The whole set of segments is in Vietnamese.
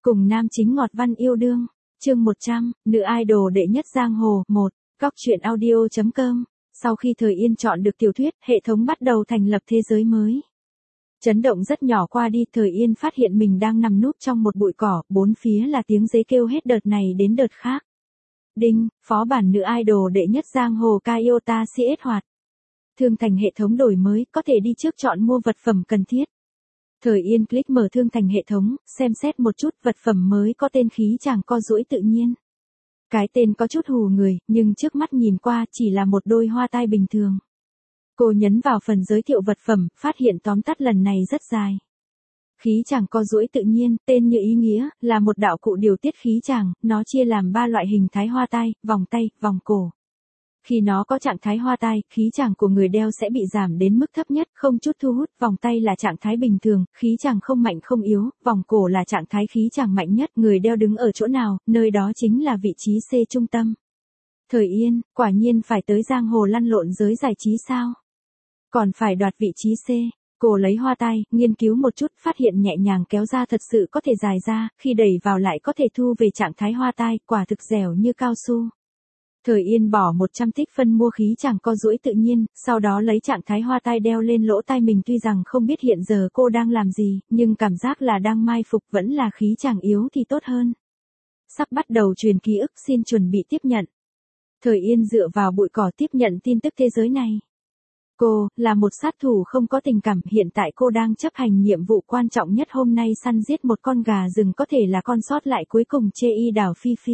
Cùng nam chính ngọt văn yêu đương. Chương 100, nữ idol đệ nhất giang hồ. 1. Góc truyện audio.com. Sau khi Thời Yên chọn được tiểu thuyết, hệ thống bắt đầu thành lập thế giới mới. Chấn động rất nhỏ qua đi, Thời Yên phát hiện mình đang nằm núp trong một bụi cỏ, bốn phía là tiếng giấy kêu hết đợt này đến đợt khác. Đinh, phó bản nữ idol đệ nhất giang hồ Kaiota CS hoạt. Thương thành hệ thống đổi mới, có thể đi trước chọn mua vật phẩm cần thiết. Thời Yên click mở thương thành hệ thống, xem xét một chút vật phẩm mới có tên khí chàng co duỗi tự nhiên. Cái tên có chút hù người, nhưng trước mắt nhìn qua chỉ là một đôi hoa tai bình thường. Cô nhấn vào phần giới thiệu vật phẩm, phát hiện tóm tắt lần này rất dài. Khí chàng co duỗi tự nhiên, tên như ý nghĩa, là một đạo cụ điều tiết khí chàng, nó chia làm 3 loại hình thái hoa tai, vòng cổ. Khi nó có trạng thái hoa tai, khí chàng của người đeo sẽ bị giảm đến mức thấp nhất, không chút thu hút, vòng tay là trạng thái bình thường, khí chàng không mạnh không yếu, vòng cổ là trạng thái khí chàng mạnh nhất, người đeo đứng ở chỗ nào, nơi đó chính là vị trí C trung tâm. Thời Yên, quả nhiên phải tới giang hồ lăn lộn giới giải trí sao? Còn phải đoạt vị trí C. Cô lấy hoa tai, nghiên cứu một chút, phát hiện nhẹ nhàng kéo ra thật sự có thể dài ra, khi đẩy vào lại có thể thu về trạng thái hoa tai, quả thực dẻo như cao su. Thời Yên bỏ 100 tích phân mua khí chàng co duỗi tự nhiên, sau đó lấy trạng thái hoa tai đeo lên lỗ tai mình, tuy rằng không biết hiện giờ cô đang làm gì, nhưng cảm giác là đang mai phục, vẫn là khí chàng yếu thì tốt hơn. Sắp bắt đầu truyền ký ức, xin chuẩn bị tiếp nhận. Thời Yên dựa vào bụi cỏ tiếp nhận tin tức thế giới này. Cô, là một sát thủ không có tình cảm, hiện tại cô đang chấp hành nhiệm vụ quan trọng nhất hôm nay, săn giết một con gà rừng có thể là con sót lại cuối cùng chê y đảo Phi Phi.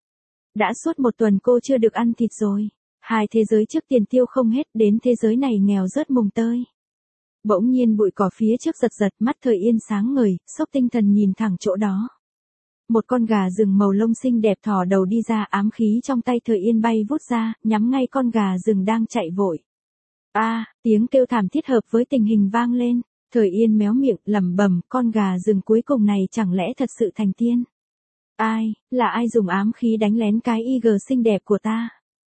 Đã suốt một tuần cô chưa được ăn thịt rồi. 2 thế giới trước tiền tiêu không hết, đến thế giới này nghèo rớt mùng tơi. Bỗng nhiên bụi cỏ phía trước giật giật, mắt Thời Yên sáng ngời, sốc tinh thần nhìn thẳng chỗ đó. Một con gà rừng màu lông xinh đẹp thò đầu đi ra, ám khí trong tay Thời Yên bay vút ra, nhắm ngay con gà rừng đang chạy vội. Tiếng kêu thảm thiết hợp với tình hình vang lên. Thời Yên méo miệng, lẩm bẩm, con gà rừng cuối cùng này chẳng lẽ thật sự thành tiên? Là ai dùng ám khí đánh lén cái IG xinh đẹp của ta?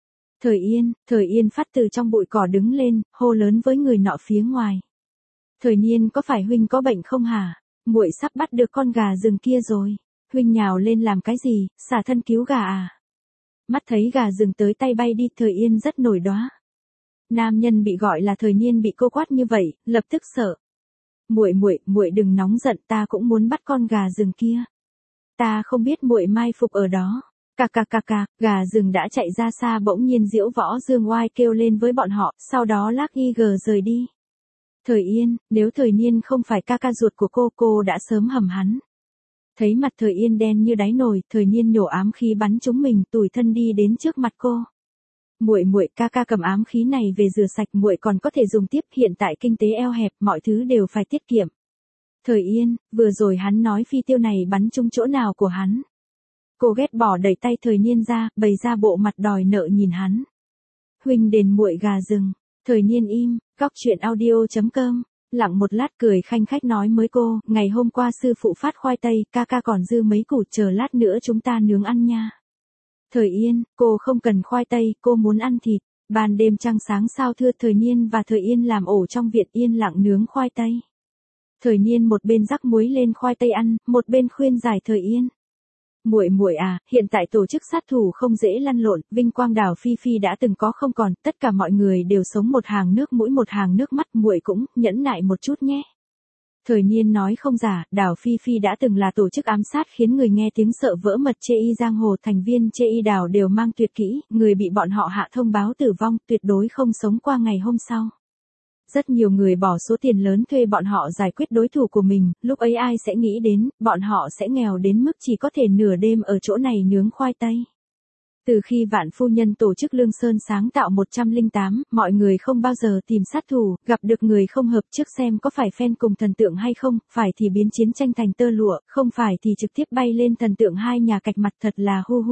Thời Yên phát từ trong bụi cỏ đứng lên, hô lớn với người nọ phía ngoài. Thời Niên, có phải huynh có bệnh không hả? Muội sắp bắt được con gà rừng kia rồi. Huynh nhào lên làm cái gì, xả thân cứu gà à? Mắt thấy gà rừng tới tay bay đi, Thời Yên rất nổi đoá. Nam nhân bị gọi là Thời Niên bị cô quát như vậy, lập tức sợ. Muội đừng nóng giận, ta cũng muốn bắt con gà rừng kia. Ta không biết muội mai phục ở đó. Gà rừng đã chạy ra xa, bỗng nhiên Diễu Võ Dương Oai kêu lên với bọn họ, sau đó lắc IG rời đi. Thời Yên, nếu Thời Niên không phải ca ruột của cô đã sớm hầm hắn. Thấy mặt Thời Yên đen như đáy nồi, Thời Niên nhổ ám khí bắn trúng mình, tủi thân đi đến trước mặt cô. Muội, ca cầm ám khí này về rửa sạch, muội còn có thể dùng tiếp, hiện tại kinh tế eo hẹp, mọi thứ đều phải tiết kiệm. Thời Yên, vừa rồi hắn nói phi tiêu này bắn trúng chỗ nào của hắn? Cô ghét bỏ đẩy tay Thời Niên ra, bày ra bộ mặt đòi nợ nhìn hắn. Huynh đền muội gà rừng. Thời Niên im, góc truyện audio.com. Lặng một lát cười khanh khách nói với cô, ngày hôm qua sư phụ phát khoai tây, ca còn dư mấy củ, chờ lát nữa chúng ta nướng ăn nha. Thời Yên, cô không cần khoai tây, cô muốn ăn thịt. Ban đêm trăng sáng sao thưa, Thời Niên và Thời Yên làm ổ trong viện yên lặng nướng khoai tây. Thời Niên một bên rắc muối lên khoai tây ăn, một bên khuyên giải Thời Yên. Muội à, hiện tại tổ chức sát thủ không dễ lăn lộn, vinh quang đảo Phi Phi đã từng có không còn, tất cả mọi người đều sống một hàng nước mũi một hàng nước mắt, muội cũng nhẫn nại một chút nhé. Thời Niên nói không giả, đảo Phi Phi đã từng là tổ chức ám sát khiến người nghe tiếng sợ vỡ mật, chê y giang hồ, thành viên chê y đảo đều mang tuyệt kỹ, người bị bọn họ hạ thông báo tử vong, tuyệt đối không sống qua ngày hôm sau. Rất nhiều người bỏ số tiền lớn thuê bọn họ giải quyết đối thủ của mình, lúc ấy ai sẽ nghĩ đến, bọn họ sẽ nghèo đến mức chỉ có thể nửa đêm ở chỗ này nướng khoai tây. Từ khi Vạn phu nhân tổ chức Lương Sơn sáng tạo 108, mọi người không bao giờ tìm sát thủ, gặp được người không hợp trước xem có phải fan cùng thần tượng hay không, phải thì biến chiến tranh thành tơ lụa, không phải thì trực tiếp bay lên thần tượng, hai nhà cạch mặt, thật là hu.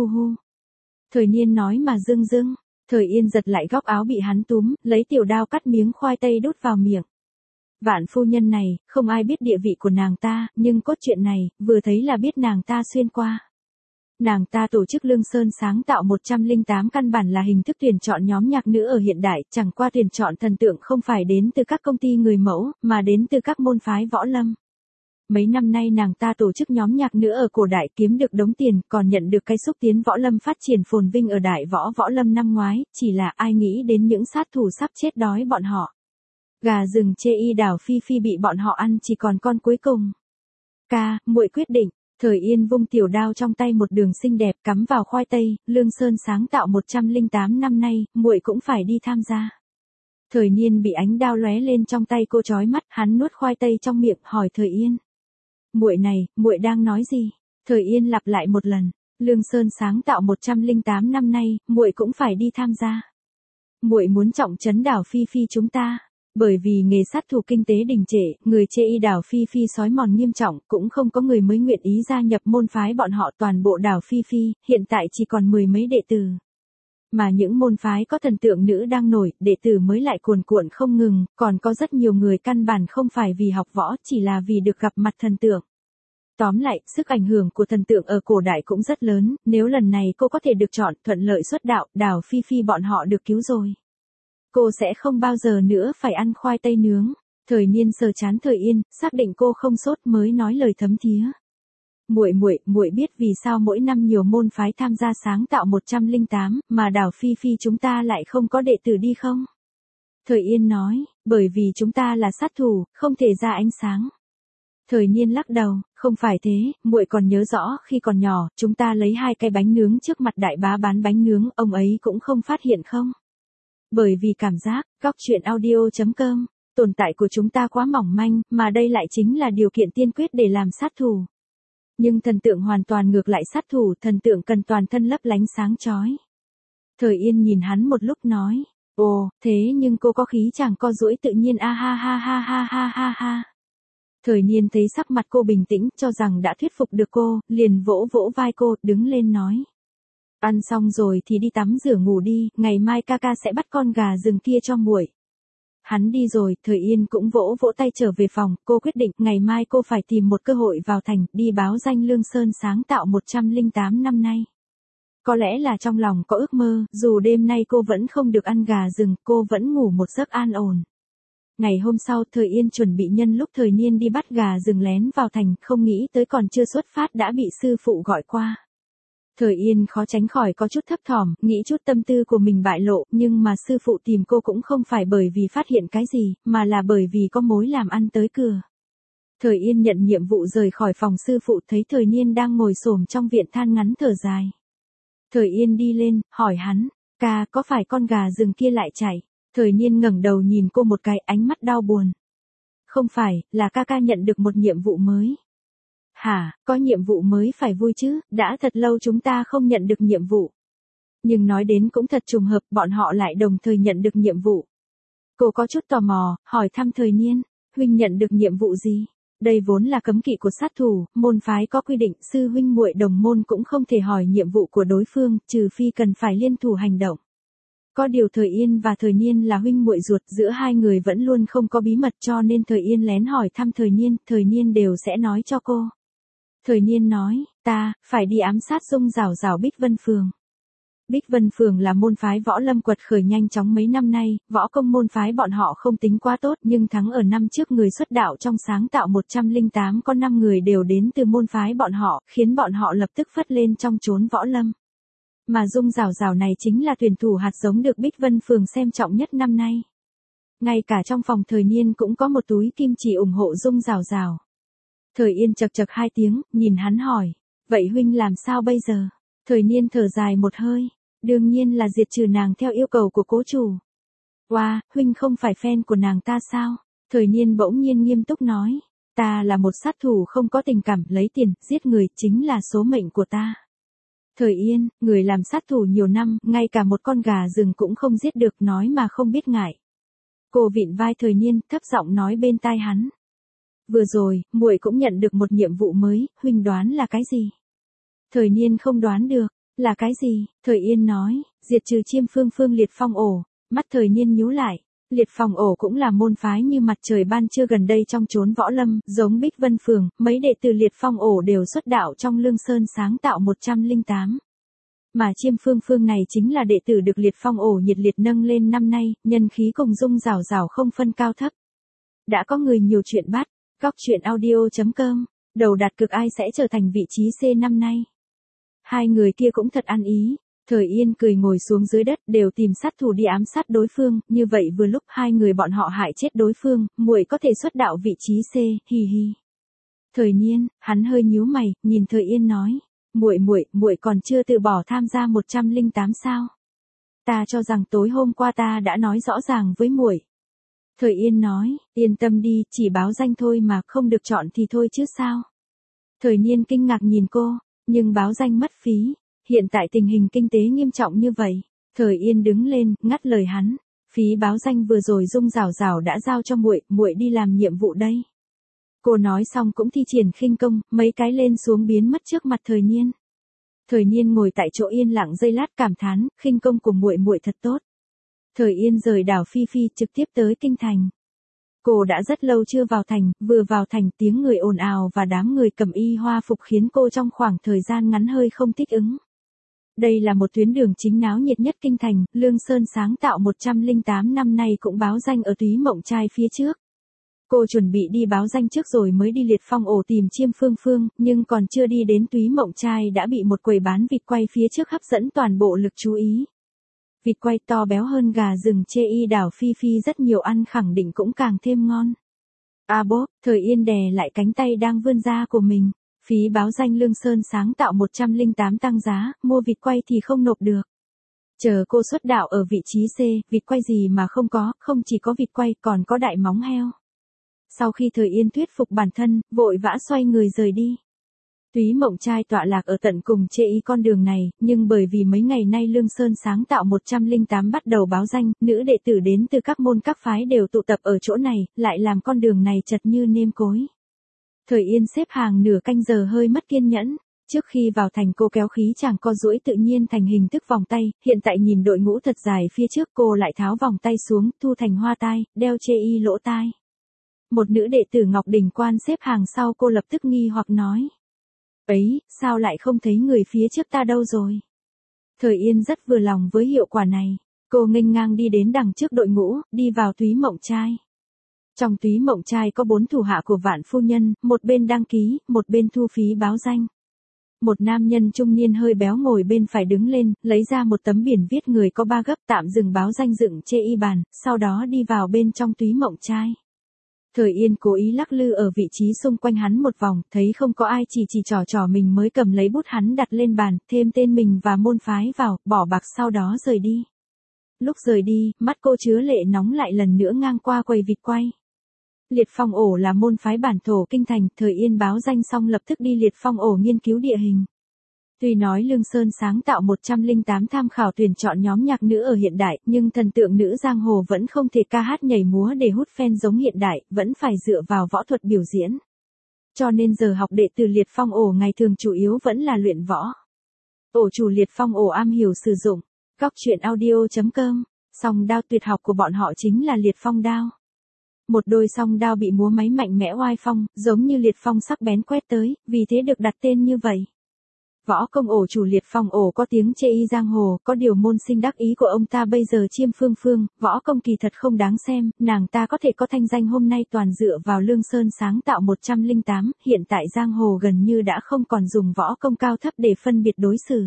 Thời Niên nói mà dưng. Thời Yên giật lại góc áo bị hắn túm, lấy tiểu đao cắt miếng khoai tây đút vào miệng. Vạn phu nhân này, không ai biết địa vị của nàng ta, nhưng cốt truyện này, vừa thấy là biết nàng ta xuyên qua. Nàng ta tổ chức Lương Sơn sáng tạo 108 căn bản là hình thức tuyển chọn nhóm nhạc nữ ở hiện đại, chẳng qua tuyển chọn thần tượng không phải đến từ các công ty người mẫu, mà đến từ các môn phái võ lâm. Mấy năm nay nàng ta tổ chức nhóm nhạc nữa ở cổ đại kiếm được đống tiền, còn nhận được cái xúc tiến võ lâm phát triển phồn vinh ở đại võ lâm năm ngoái, chỉ là ai nghĩ đến những sát thủ sắp chết đói bọn họ. Gà rừng chê y đảo Phi Phi bị bọn họ ăn chỉ còn con cuối cùng. Ca, muội quyết định. Thời Yên vung tiểu đao trong tay một đường xinh đẹp cắm vào khoai tây, Lương Sơn sáng tạo 108 năm nay, muội cũng phải đi tham gia. Thời Niên bị ánh đao lóe lên trong tay cô chói mắt, hắn nuốt khoai tây trong miệng, hỏi Thời Yên. Muội này, muội đang nói gì? Thời Yên lặp lại một lần, Lương Sơn sáng tạo 108 năm nay, muội cũng phải đi tham gia. Muội muốn trọng trấn đảo Phi Phi chúng ta. Bởi vì nghề sát thủ kinh tế đình trệ, người chê y đảo Phi Phi xói mòn nghiêm trọng, cũng không có người mới nguyện ý gia nhập môn phái bọn họ. Toàn bộ đảo Phi Phi, hiện tại chỉ còn 10 mấy đệ tử. Mà những môn phái có thần tượng nữ đang nổi, đệ tử mới lại cuồn cuộn không ngừng, còn có rất nhiều người căn bản không phải vì học võ, chỉ là vì được gặp mặt thần tượng. Tóm lại, sức ảnh hưởng của thần tượng ở cổ đại cũng rất lớn, nếu lần này cô có thể được chọn, thuận lợi xuất đạo, đảo Phi Phi bọn họ được cứu rồi. Cô sẽ không bao giờ nữa phải ăn khoai tây nướng. Thời Niên sờ chán Thời Yên, xác định cô không sốt mới nói lời thấm thía. Muội biết vì sao mỗi năm nhiều môn phái tham gia sáng tạo 108, mà đảo Phi Phi chúng ta lại không có đệ tử đi không? Thời Yên nói, bởi vì chúng ta là sát thủ, không thể ra ánh sáng. Thời Niên lắc đầu, không phải thế, muội còn nhớ rõ khi còn nhỏ, chúng ta lấy 2 cái bánh nướng trước mặt đại bá bán bánh nướng, ông ấy cũng không phát hiện không? Bởi vì cảm giác, góc chuyện audio.com, tồn tại của chúng ta quá mỏng manh, mà đây lại chính là điều kiện tiên quyết để làm sát thủ. Nhưng thần tượng hoàn toàn ngược lại sát thủ, thần tượng cần toàn thân lấp lánh sáng chói. Thời Yên nhìn hắn một lúc nói, ồ, thế nhưng cô có khí chàng co duỗi tự nhiên a ha ha ha ha ha ha ha. Thời Niên thấy sắc mặt cô bình tĩnh, cho rằng đã thuyết phục được cô, liền vỗ vỗ vai cô, đứng lên nói. Ăn xong rồi thì đi tắm rửa ngủ đi, ngày mai ca ca sẽ bắt con gà rừng kia cho muội. Hắn đi rồi, Thời Yên cũng vỗ vỗ tay trở về phòng, cô quyết định ngày mai cô phải tìm một cơ hội vào thành, đi báo danh Lương Sơn sáng tạo 108 năm nay. Có lẽ là trong lòng có ước mơ, dù đêm nay cô vẫn không được ăn gà rừng, cô vẫn ngủ một giấc an ổn. Ngày hôm sau, Thời Yên chuẩn bị nhân lúc Thời Niên đi bắt gà rừng lén vào thành, không nghĩ tới còn chưa xuất phát đã bị sư phụ gọi qua. Thời Yên khó tránh khỏi có chút thấp thỏm, nghĩ chút tâm tư của mình bại lộ, nhưng mà sư phụ tìm cô cũng không phải bởi vì phát hiện cái gì, mà là bởi vì có mối làm ăn tới cửa. Thời Yên nhận nhiệm vụ rời khỏi phòng sư phụ, thấy Thời Niên đang ngồi xổm trong viện than ngắn thở dài. Thời Yên đi lên, hỏi hắn, ca, có phải con gà rừng kia lại chạy? Thời Niên ngẩng đầu nhìn cô một cái, ánh mắt đau buồn. Không phải, là ca ca nhận được một nhiệm vụ mới. Hả, có nhiệm vụ mới phải vui chứ, đã thật lâu chúng ta không nhận được nhiệm vụ. Nhưng nói đến cũng thật trùng hợp, bọn họ lại đồng thời nhận được nhiệm vụ. Cô có chút tò mò, hỏi thăm Thời Niên, huynh nhận được nhiệm vụ gì? Đây vốn là cấm kỵ của sát thủ, môn phái có quy định, sư huynh muội đồng môn cũng không thể hỏi nhiệm vụ của đối phương, trừ phi cần phải liên thủ hành động. Có điều Thời Yên và Thời Niên là huynh muội ruột, giữa hai người vẫn luôn không có bí mật, cho nên Thời Yên lén hỏi thăm Thời Niên đều sẽ nói cho cô. Thời Niên nói, ta, phải đi ám sát Dung Rảo Rảo Bích Vân Phường. Bích Vân Phường là môn phái võ lâm quật khởi nhanh chóng mấy năm nay, võ công môn phái bọn họ không tính quá tốt, nhưng thắng ở năm trước người xuất đạo trong sáng tạo 108 có 5 người đều đến từ môn phái bọn họ, khiến bọn họ lập tức phất lên trong chốn võ lâm. Mà Dung Rảo Rảo này chính là tuyển thủ hạt giống được Bích Vân Phường xem trọng nhất năm nay. Ngay cả trong phòng Thời Niên cũng có một túi kim chỉ ủng hộ Dung Rảo Rảo. Thời Yên chậc chậc 2 tiếng, nhìn hắn hỏi, vậy huynh làm sao bây giờ? Thời Niên thở dài một hơi, đương nhiên là diệt trừ nàng theo yêu cầu của cố chủ. Wow, huynh không phải fan của nàng ta sao? Thời Niên bỗng nhiên nghiêm túc nói, ta là một sát thủ không có tình cảm, lấy tiền, giết người chính là số mệnh của ta. Thời Yên, người làm sát thủ nhiều năm, ngay cả một con gà rừng cũng không giết được, nói mà không biết ngại. Cô vịn vai Thời Niên, thấp giọng nói bên tai hắn. Vừa rồi, muội cũng nhận được một nhiệm vụ mới, huynh đoán là cái gì? Thời Niên không đoán được, là cái gì? Thời Yên nói, diệt trừ Chiêm Phương Liệt Phong ổ. Mắt Thời Niên nhíu lại, Liệt Phong ổ cũng là môn phái như mặt trời ban trưa gần đây trong chốn võ lâm, giống Bích Vân Phường, mấy đệ tử Liệt Phong ổ đều xuất đạo trong Lương Sơn sáng tạo 108. Mà Chiêm Phương này chính là đệ tử được Liệt Phong ổ nhiệt liệt nâng lên năm nay, nhân khí cùng Dung Rảo Rảo không phân cao thấp. Đã có người nhiều chuyện bắt, Cóc truyện audio.com, đầu đạt cực ai sẽ trở thành vị trí C năm nay. Hai người kia cũng thật ăn ý. Thời Yên cười ngồi xuống dưới đất, đều tìm sát thủ đi ám sát đối phương, như vậy vừa lúc hai người bọn họ hại chết đối phương, muội có thể xuất đạo vị trí C, hi hi. Thời Nhiên, hắn hơi nhíu mày, nhìn Thời Yên nói, muội còn chưa từ bỏ tham gia 108 sao? Ta cho rằng tối hôm qua ta đã nói rõ ràng với muội. Thời Yên nói, yên tâm đi, chỉ báo danh thôi mà, không được chọn thì thôi chứ sao? Thời Nhiên kinh ngạc nhìn cô, nhưng báo danh mất phí. Hiện tại tình hình kinh tế nghiêm trọng như vậy. Thời Yên đứng lên, ngắt lời hắn. Phí báo danh vừa rồi Dung Rảo Rảo đã giao cho muội đi làm nhiệm vụ đây. Cô nói xong cũng thi triển khinh công, mấy cái lên xuống biến mất trước mặt Thời Nhiên. Thời Nhiên ngồi tại chỗ yên lặng giây lát cảm thán, khinh công của muội thật tốt. Thời Yên rời đảo Phi Phi trực tiếp tới kinh thành. Cô đã rất lâu chưa vào thành, vừa vào thành tiếng người ồn ào và đám người cầm y hoa phục khiến cô trong khoảng thời gian ngắn hơi không thích ứng. Đây là một tuyến đường chính náo nhiệt nhất kinh thành, Lương Sơn sáng tạo 108 năm nay cũng báo danh ở Túy Mộng Trai phía trước. Cô chuẩn bị đi báo danh trước rồi mới đi Liệt Phong ổ tìm Chiêm Phương Phương, nhưng còn chưa đi đến Túy Mộng Trai đã bị một quầy bán vịt quay phía trước hấp dẫn toàn bộ lực chú ý. Vịt quay to béo hơn gà rừng chê y đảo Phi Phi rất nhiều, ăn khẳng định cũng càng thêm ngon. Bốp, Thời Yên đè lại cánh tay đang vươn ra của mình. Phí báo danh Lương Sơn sáng tạo 108 tăng giá, mua vịt quay thì không nộp được. Chờ cô xuất đạo ở vị trí C, vịt quay gì mà không có, không chỉ có vịt quay còn có đại móng heo. Sau khi Thời Yên thuyết phục bản thân, vội vã xoay người rời đi. Túy Mộng Trai tọa lạc ở tận cùng chê y con đường này, nhưng bởi vì mấy ngày nay Lương Sơn sáng tạo 108 bắt đầu báo danh, nữ đệ tử đến từ các môn các phái đều tụ tập ở chỗ này, lại làm con đường này chật như nêm cối. Thời Yên xếp hàng nửa canh giờ hơi mất kiên nhẫn. Trước khi vào thành cô kéo khí chàng co duỗi tự nhiên thành hình thức vòng tay, hiện tại nhìn đội ngũ thật dài phía trước cô lại tháo vòng tay xuống, thu thành hoa tai, đeo chê y lỗ tai. Một nữ đệ tử Ngọc Đỉnh Quan xếp hàng sau cô lập tức nghi hoặc nói. Ấy, sao lại không thấy người phía trước ta đâu rồi? Thời Yên rất vừa lòng với hiệu quả này. Cô nghênh ngang đi đến đằng trước đội ngũ, đi vào Túy Mộng Trai. Trong Túy Mộng Trai có 4 thủ hạ của Vạn phu nhân, một bên đăng ký, một bên thu phí báo danh. Một nam nhân trung niên hơi béo ngồi bên phải đứng lên, lấy ra một tấm biển viết người có 3 gấp tạm dừng báo danh dựng chê y bàn, sau đó đi vào bên trong Túy Mộng Trai. Thời Yên cố ý lắc lư ở vị trí xung quanh hắn một vòng, thấy không có ai chỉ trò mình mới cầm lấy bút hắn đặt lên bàn, thêm tên mình và môn phái vào, bỏ bạc sau đó rời đi. Lúc rời đi, mắt cô chứa lệ nóng lại lần nữa ngang qua quầy vịt quay. Liệt Phong ổ là môn phái bản thổ kinh thành, Thời Yên báo danh xong lập tức đi Liệt Phong ổ nghiên cứu địa hình. Tuy nói Lương Sơn sáng tạo 108 tham khảo tuyển chọn nhóm nhạc nữ ở hiện đại, nhưng thần tượng nữ giang hồ vẫn không thể ca hát nhảy múa để hút fan giống hiện đại, vẫn phải dựa vào võ thuật biểu diễn. Cho nên giờ học đệ tử Liệt Phong ổ ngày thường chủ yếu vẫn là luyện võ. Ổ chủ Liệt Phong ổ am hiểu sử dụng. Cóc truyện audio.com, song đao tuyệt học của bọn họ chính là Liệt Phong đao. Một đôi song đao bị múa máy mạnh mẽ oai phong, giống như liệt phong sắc bén quét tới, vì thế được đặt tên như vậy. Võ công ổ chủ Liệt Phong ổ có tiếng chê y giang hồ, có điều môn sinh đắc ý của ông ta bây giờ Chiêm Phương Phương, võ công kỳ thật không đáng xem, nàng ta có thể có thanh danh hôm nay toàn dựa vào Lương Sơn sáng tạo 108, hiện tại giang hồ gần như đã không còn dùng võ công cao thấp để phân biệt đối xử.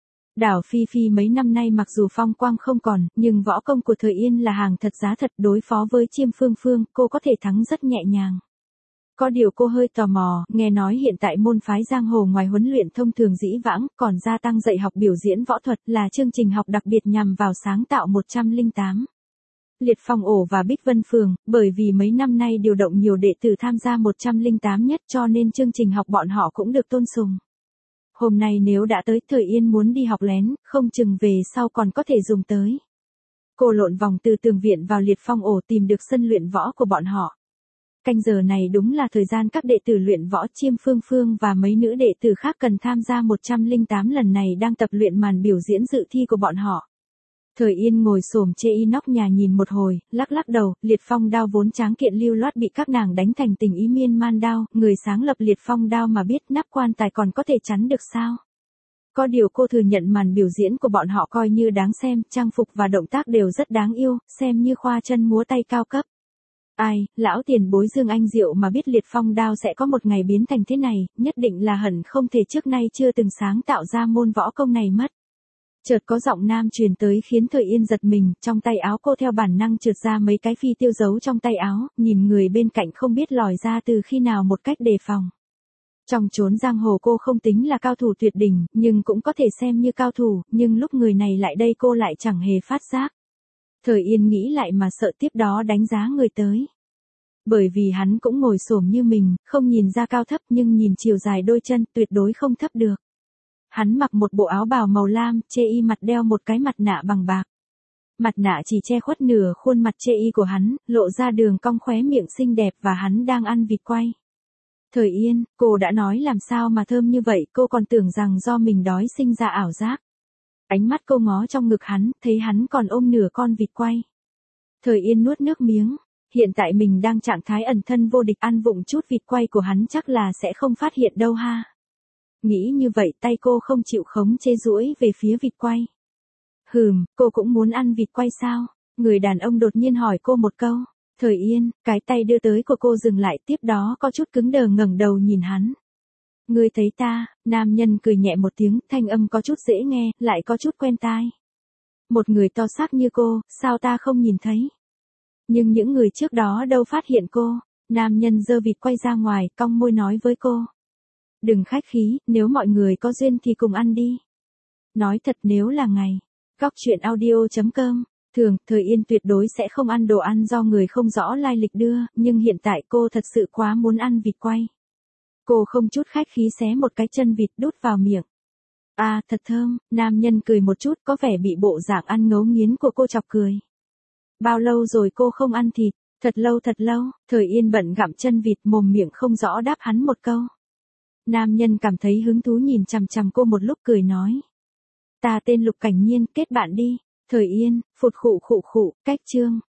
Đảo Phi Phi mấy năm nay mặc dù phong quang không còn, nhưng võ công của Thời Yên là hàng thật giá thật, đối phó với Chiêm Phương Phương, cô có thể thắng rất nhẹ nhàng. Có điều cô hơi tò mò, nghe nói hiện tại môn phái giang hồ ngoài huấn luyện thông thường dĩ vãng, còn gia tăng dạy học biểu diễn võ thuật là chương trình học đặc biệt nhằm vào sáng tạo 108. Liệt Phong ổ và Bích Vân Phường, bởi vì mấy năm nay điều động nhiều đệ tử tham gia 108 nhất cho nên chương trình học bọn họ cũng được tôn sùng. Hôm nay nếu đã tới, Thời Yên muốn đi học lén, không chừng về sau còn có thể dùng tới. Cô lộn vòng từ tường viện vào Liệt Phong ổ tìm được sân luyện võ của bọn họ. Canh giờ này đúng là thời gian các đệ tử luyện võ Chiêm Phương Phương và mấy nữ đệ tử khác cần tham gia 108 lần này đang tập luyện màn biểu diễn dự thi của bọn họ. Thời Yên ngồi xổm chê y nóc nhà nhìn một hồi, lắc lắc đầu, Liệt Phong đao vốn tráng kiện lưu loát bị các nàng đánh thành tình ý miên man đao, người sáng lập Liệt Phong đao mà biết nắp quan tài còn có thể chắn được sao? Có điều cô thừa nhận màn biểu diễn của bọn họ coi như đáng xem, trang phục và động tác đều rất đáng yêu, xem như khoa chân múa tay cao cấp. Ai, lão tiền bối Dương Anh Diệu mà biết Liệt Phong đao sẽ có một ngày biến thành thế này, nhất định là hận không thể trước nay chưa từng sáng tạo ra môn võ công này mất. Chợt có giọng nam truyền tới khiến Thời Yên giật mình, trong tay áo cô theo bản năng trượt ra mấy cái phi tiêu giấu trong tay áo, nhìn người bên cạnh không biết lòi ra từ khi nào một cách đề phòng. Trong chốn giang hồ cô không tính là cao thủ tuyệt đỉnh, nhưng cũng có thể xem như cao thủ, nhưng lúc người này lại đây cô lại chẳng hề phát giác. Thời Yên nghĩ lại mà sợ tiếp đó đánh giá người tới. Bởi vì hắn cũng ngồi xổm như mình, không nhìn ra cao thấp nhưng nhìn chiều dài đôi chân tuyệt đối không thấp được. Hắn mặc một bộ áo bào màu lam, chê y mặt đeo một cái mặt nạ bằng bạc. Mặt nạ chỉ che khuất nửa khuôn mặt chê y của hắn, lộ ra đường cong khóe miệng xinh đẹp và hắn đang ăn vịt quay. Thời Yên, cô đã nói làm sao mà thơm như vậy, cô còn tưởng rằng do mình đói sinh ra ảo giác. Ánh mắt cô ngó trong ngực hắn, thấy hắn còn ôm nửa con vịt quay. Thời Yên nuốt nước miếng, hiện tại mình đang trạng thái ẩn thân vô địch, ăn vụng chút vịt quay của hắn chắc là sẽ không phát hiện đâu ha. Nghĩ như vậy tay cô không chịu khống chế duỗi về phía vịt quay. Cô cũng muốn ăn vịt quay sao? Người đàn ông đột nhiên hỏi cô một câu. Thời Yên, cái tay đưa tới của cô dừng lại, tiếp đó có chút cứng đờ ngẩng đầu nhìn hắn. Ngươi thấy ta? Nam nhân cười nhẹ một tiếng, thanh âm có chút dễ nghe, lại có chút quen tai. Một người to xác như cô, sao ta không nhìn thấy? Nhưng những người trước đó đâu phát hiện cô. Nam nhân giơ vịt quay ra ngoài, cong môi nói với cô. Đừng khách khí, nếu mọi người có duyên thì cùng ăn đi. Nói thật, nếu là ngày Góc Chuyện Audio.com, thường, Thời Yên tuyệt đối sẽ không ăn đồ ăn do người không rõ lai lịch đưa, nhưng hiện tại cô thật sự quá muốn ăn vịt quay. Cô không chút khách khí xé một cái chân vịt đút vào miệng. À, thật thơm, nam nhân cười một chút, có vẻ bị bộ dạng ăn ngấu nghiến của cô chọc cười. Bao lâu rồi cô không ăn thịt? Thật lâu, Thời Yên bận gặm chân vịt, mồm miệng không rõ đáp hắn một câu. Nam nhân cảm thấy hứng thú nhìn chằm chằm cô một lúc cười nói. Ta tên Lục Cảnh Nhiên, kết bạn đi. Thời Yên, phụt khụ, cách chương.